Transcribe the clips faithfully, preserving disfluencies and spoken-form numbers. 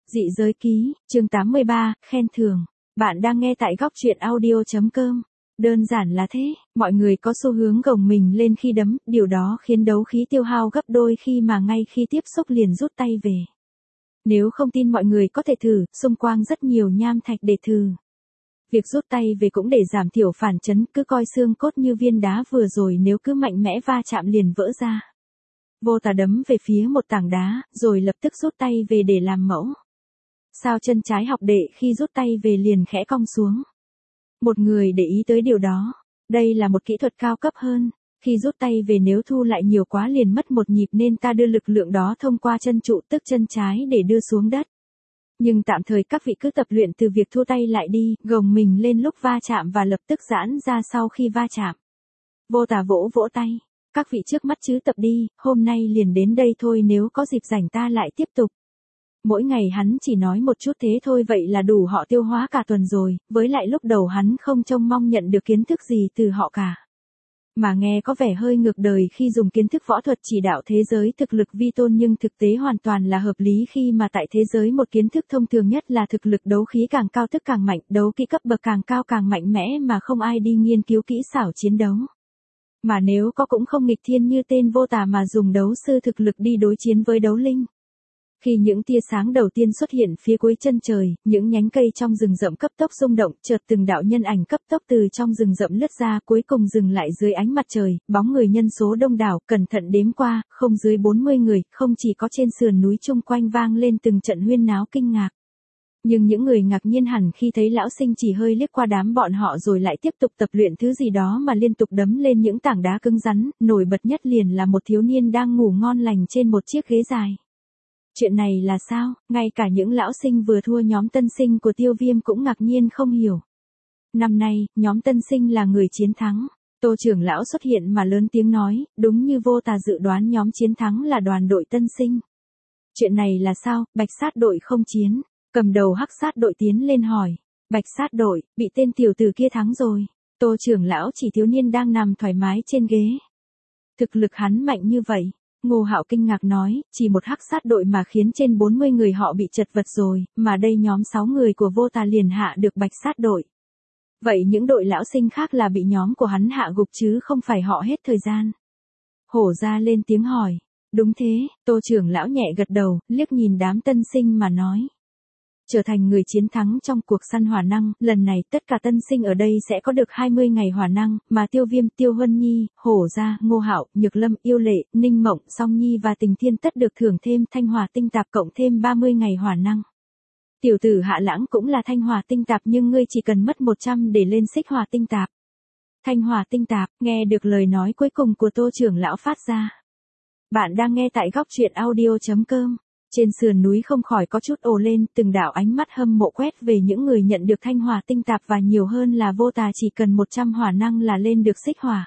Dị giới ký, chương tám mươi ba, khen thưởng. Bạn đang nghe tại góc truyện audio.com. Đơn giản là thế, mọi người có xu hướng gồng mình lên khi đấm, điều đó khiến đấu khí tiêu hao gấp đôi khi mà ngay khi tiếp xúc liền rút tay về. Nếu không tin mọi người có thể thử, xung quanh rất nhiều nham thạch để thử. Việc rút tay về cũng để giảm thiểu phản chấn, cứ coi xương cốt như viên đá vừa rồi nếu cứ mạnh mẽ va chạm liền vỡ ra. Vô Tà đấm về phía một tảng đá, rồi lập tức rút tay về để làm mẫu. Sao chân trái học đệ khi rút tay về liền khẽ cong xuống. Một người để ý tới điều đó. Đây là một kỹ thuật cao cấp hơn. Khi rút tay về nếu thu lại nhiều quá liền mất một nhịp nên ta đưa lực lượng đó thông qua chân trụ tức chân trái để đưa xuống đất. Nhưng tạm thời các vị cứ tập luyện từ việc thu tay lại đi, gồng mình lên lúc va chạm và lập tức giãn ra sau khi va chạm. Vô Tà vỗ vỗ tay. Các vị trước mắt chứ tập đi, hôm nay liền đến đây thôi, nếu có dịp rảnh ta lại tiếp tục. Mỗi ngày hắn chỉ nói một chút thế thôi, vậy là đủ họ tiêu hóa cả tuần rồi, với lại lúc đầu hắn không trông mong nhận được kiến thức gì từ họ cả. Mà nghe có vẻ hơi ngược đời khi dùng kiến thức võ thuật chỉ đạo thế giới thực lực vi tôn, nhưng thực tế hoàn toàn là hợp lý khi mà tại thế giới một kiến thức thông thường nhất là thực lực đấu khí càng cao tức càng mạnh, đấu kỹ cấp bậc càng cao càng mạnh mẽ mà không ai đi nghiên cứu kỹ xảo chiến đấu. Mà nếu có cũng không nghịch thiên như tên Vô Tà mà dùng đấu sư thực lực đi đối chiến với đấu linh. Khi những tia sáng đầu tiên xuất hiện phía cuối chân trời, những nhánh cây trong rừng rậm cấp tốc rung động, chợt từng đạo nhân ảnh cấp tốc từ trong rừng rậm lướt ra, cuối cùng dừng lại dưới ánh mặt trời, bóng người nhân số đông đảo, cẩn thận đếm qua, không dưới bốn mươi người, không chỉ có trên sườn núi chung quanh vang lên từng trận huyên náo kinh ngạc. Nhưng những người ngạc nhiên hẳn khi thấy lão sinh chỉ hơi liếc qua đám bọn họ rồi lại tiếp tục tập luyện thứ gì đó mà liên tục đấm lên những tảng đá cứng rắn, nổi bật nhất liền là một thiếu niên đang ngủ ngon lành trên một chiếc ghế dài. Chuyện này là sao, ngay cả những lão sinh vừa thua nhóm tân sinh của Tiêu Viêm cũng ngạc nhiên không hiểu. Năm nay, nhóm tân sinh là người chiến thắng. Tô trưởng lão xuất hiện mà lớn tiếng nói, đúng như Vô Tà dự đoán, nhóm chiến thắng là đoàn đội tân sinh. Chuyện này là sao, Bạch Sát đội không chiến. Cầm đầu Hắc Sát đội tiến lên hỏi. Bạch Sát đội, bị tên tiểu tử kia thắng rồi. Tô trưởng lão chỉ thiếu niên đang nằm thoải mái trên ghế. Thực lực hắn mạnh như vậy. Ngô Hạo kinh ngạc nói, chỉ một Hắc Sát đội mà khiến trên bốn mươi người họ bị chật vật rồi, mà đây nhóm sáu người của Vô Tà liền hạ được Bạch Sát đội. Vậy những đội lão sinh khác là bị nhóm của hắn hạ gục chứ không phải họ hết thời gian. Hổ Gia lên tiếng hỏi. Đúng thế, Tô trưởng lão nhẹ gật đầu, liếc nhìn đám tân sinh mà nói. Trở thành người chiến thắng trong cuộc săn hỏa năng, lần này tất cả tân sinh ở đây sẽ có được hai mươi ngày hỏa năng, mà Tiêu Viêm, Tiêu Huân Nhi, Hổ Gia, Ngô Hạo, Nhược Lâm, Yêu Lệ, Ninh Mộng, Song Nhi và Tình Thiên tất được thưởng thêm thanh hỏa tinh tạp cộng thêm ba mươi ngày hỏa năng. Tiểu tử Hạ Lãng cũng là thanh hỏa tinh tạp nhưng ngươi chỉ cần mất một trăm để lên xích hỏa tinh tạp. Thanh hỏa tinh tạp, nghe được lời nói cuối cùng của Tô trưởng lão phát ra. Bạn đang nghe tại góc truyện audio.com. Trên sườn núi không khỏi có chút ồ lên, từng đạo ánh mắt hâm mộ quét về những người nhận được thanh hỏa tinh tạp và nhiều hơn là Vô Tà chỉ cần một trăm hỏa năng là lên được xích hỏa.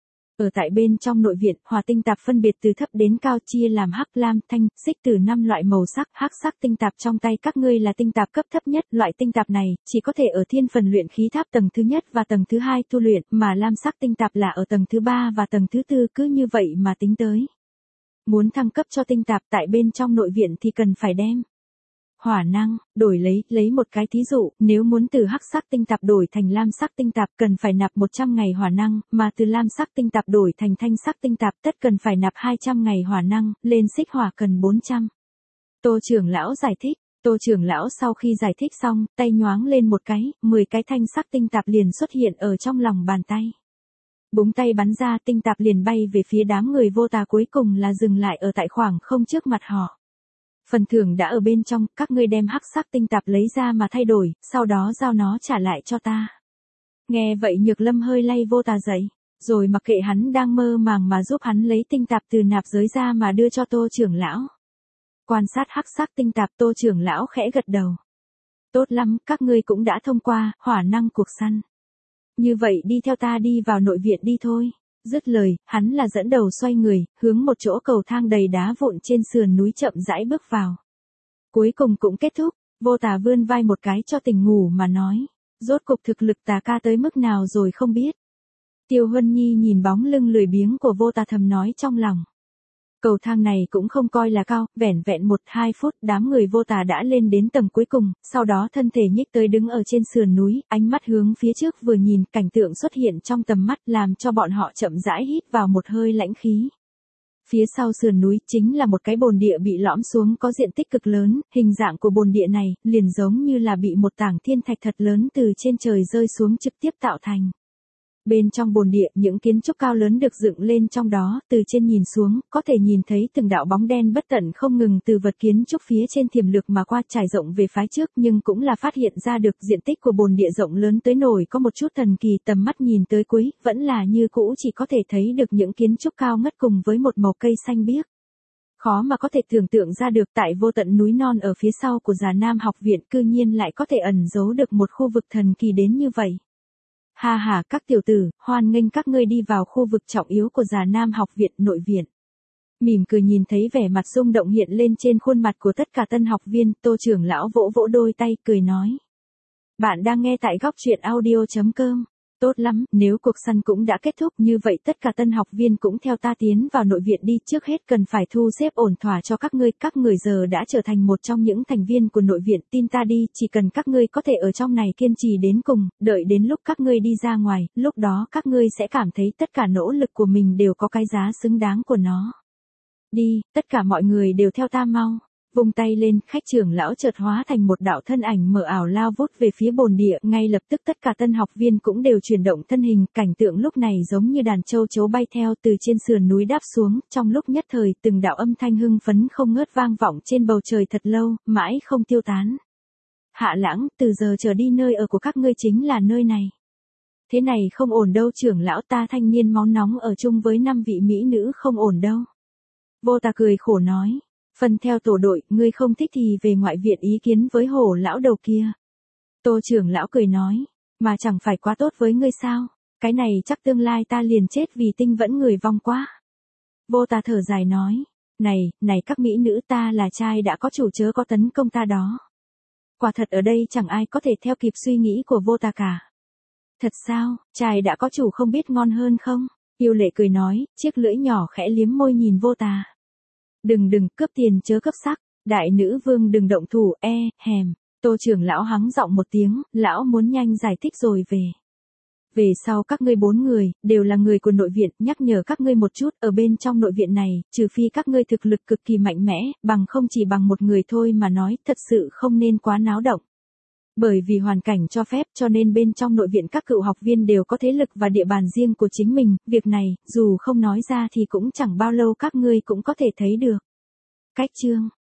Ở tại bên trong nội viện, hỏa tinh tạp phân biệt từ thấp đến cao chia làm hắc, lam, thanh, xích từ năm loại màu sắc, hắc sắc tinh tạp trong tay các ngươi là tinh tạp cấp thấp nhất, loại tinh tạp này chỉ có thể ở thiên phần luyện khí tháp tầng thứ nhất và tầng thứ hai tu luyện, mà lam sắc tinh tạp là ở tầng thứ ba và tầng thứ tư, cứ như vậy mà tính tới. Muốn thăng cấp cho tinh tạp tại bên trong nội viện thì cần phải đem hỏa năng, đổi lấy, lấy một cái thí dụ, nếu muốn từ hắc sắc tinh tạp đổi thành lam sắc tinh tạp cần phải nạp một trăm ngày hỏa năng, mà từ lam sắc tinh tạp đổi thành thanh sắc tinh tạp tất cần phải nạp hai trăm ngày hỏa năng, lên xích hỏa cần bốn trăm. Tô trưởng lão giải thích, Tô trưởng lão sau khi giải thích xong, tay nhoáng lên một cái, mười cái thanh sắc tinh tạp liền xuất hiện ở trong lòng bàn tay. Búng tay bắn ra, tinh tạp liền bay về phía đám người Vô Tà, cuối cùng là dừng lại ở tại khoảng không trước mặt họ. Phần thưởng đã ở bên trong, các ngươi đem hắc sắc tinh tạp lấy ra mà thay đổi, sau đó giao nó trả lại cho ta. Nghe vậy Nhược Lâm hơi lay Vô Tà dậy, rồi mặc kệ hắn đang mơ màng mà giúp hắn lấy tinh tạp từ nạp giới ra mà đưa cho Tô trưởng lão. Quan sát hắc sắc tinh tạp, Tô trưởng lão khẽ gật đầu. Tốt lắm, các ngươi cũng đã thông qua hỏa năng cuộc săn. Như vậy đi theo ta đi vào nội viện đi thôi. Dứt lời, hắn là dẫn đầu xoay người, hướng một chỗ cầu thang đầy đá vụn trên sườn núi chậm rãi bước vào. Cuối cùng cũng kết thúc, Vô Tà vươn vai một cái cho tỉnh ngủ mà nói. Rốt cục thực lực Tà ca tới mức nào rồi không biết. Tiêu Huân Nhi nhìn bóng lưng lười biếng của Vô Tà thầm nói trong lòng. Cầu thang này cũng không coi là cao, vẻn vẹn một hai phút đám người vô tà đã lên đến tầng cuối cùng, sau đó thân thể nhích tới đứng ở trên sườn núi, ánh mắt hướng phía trước vừa nhìn, cảnh tượng xuất hiện trong tầm mắt làm cho bọn họ chậm rãi hít vào một hơi lãnh khí. Phía sau sườn núi chính là một cái bồn địa bị lõm xuống có diện tích cực lớn, hình dạng của bồn địa này liền giống như là bị một tảng thiên thạch thật lớn từ trên trời rơi xuống trực tiếp tạo thành. Bên trong bồn địa, những kiến trúc cao lớn được dựng lên trong đó, từ trên nhìn xuống, có thể nhìn thấy từng đạo bóng đen bất tận không ngừng từ vật kiến trúc phía trên tiềm lực mà qua trải rộng về phái trước, nhưng cũng là phát hiện ra được diện tích của bồn địa rộng lớn tới nổi có một chút thần kỳ, tầm mắt nhìn tới cuối, vẫn là như cũ chỉ có thể thấy được những kiến trúc cao ngất cùng với một màu cây xanh biếc. Khó mà có thể tưởng tượng ra được tại vô tận núi non ở phía sau của Già Nam học viện cư nhiên lại có thể ẩn giấu được một khu vực thần kỳ đến như vậy. Ha ha, các tiểu tử, hoan nghênh các ngươi đi vào khu vực trọng yếu của Già Nam học viện nội viện. Mỉm cười nhìn thấy vẻ mặt rung động hiện lên trên khuôn mặt của tất cả tân học viên, Tô trưởng lão vỗ vỗ đôi tay, cười nói. Bạn đang nghe tại góc truyện audio chấm com. Tốt lắm, nếu cuộc săn cũng đã kết thúc như vậy tất cả tân học viên cũng theo ta tiến vào nội viện đi, trước hết cần phải thu xếp ổn thỏa cho các ngươi, các người giờ đã trở thành một trong những thành viên của nội viện, tin ta đi, chỉ cần các ngươi có thể ở trong này kiên trì đến cùng, đợi đến lúc các ngươi đi ra ngoài, lúc đó các ngươi sẽ cảm thấy tất cả nỗ lực của mình đều có cái giá xứng đáng của nó. Đi, tất cả mọi người đều theo ta mau. Vung tay lên, khách trưởng lão chợt hóa thành một đạo thân ảnh mờ ảo lao vút về phía bồn địa, ngay lập tức tất cả tân học viên cũng đều chuyển động thân hình, cảnh tượng lúc này giống như đàn châu chấu bay theo từ trên sườn núi đáp xuống, trong lúc nhất thời từng đạo âm thanh hưng phấn không ngớt vang vọng trên bầu trời thật lâu, mãi không tiêu tán. Hạ Lãng, từ giờ trở đi nơi ở của các ngươi chính là nơi này. Thế này không ổn đâu trưởng lão, ta thanh niên máu nóng ở chung với năm vị mỹ nữ không ổn đâu. Vô Tà cười khổ nói. Phân theo tổ đội, ngươi không thích thì về ngoại viện ý kiến với hổ lão đầu kia. Tô trưởng lão cười nói, mà chẳng phải quá tốt với ngươi sao, cái này chắc tương lai ta liền chết vì tinh vẫn người vong quá. Vô Tà thở dài nói, này, này các mỹ nữ, ta là trai đã có chủ chớ có tấn công ta đó. Quả thật ở đây chẳng ai có thể theo kịp suy nghĩ của Vô Tà cả. Thật sao, trai đã có chủ không biết ngon hơn không? Yêu Lệ cười nói, chiếc lưỡi nhỏ khẽ liếm môi nhìn Vô Tà. Đừng đừng, cướp tiền chớ cướp sắc, đại nữ vương đừng động thủ, e, hèm. Tô trưởng lão hắng giọng một tiếng, lão muốn nhanh giải thích rồi về. Về sau các ngươi bốn người, đều là người của nội viện, nhắc nhở các ngươi một chút, ở bên trong nội viện này, trừ phi các ngươi thực lực cực kỳ mạnh mẽ, bằng không chỉ bằng một người thôi mà nói, thật sự không nên quá náo động. Bởi vì hoàn cảnh cho phép cho nên bên trong nội viện các cựu học viên đều có thế lực và địa bàn riêng của chính mình, việc này, dù không nói ra thì cũng chẳng bao lâu các ngươi cũng có thể thấy được. Cách chương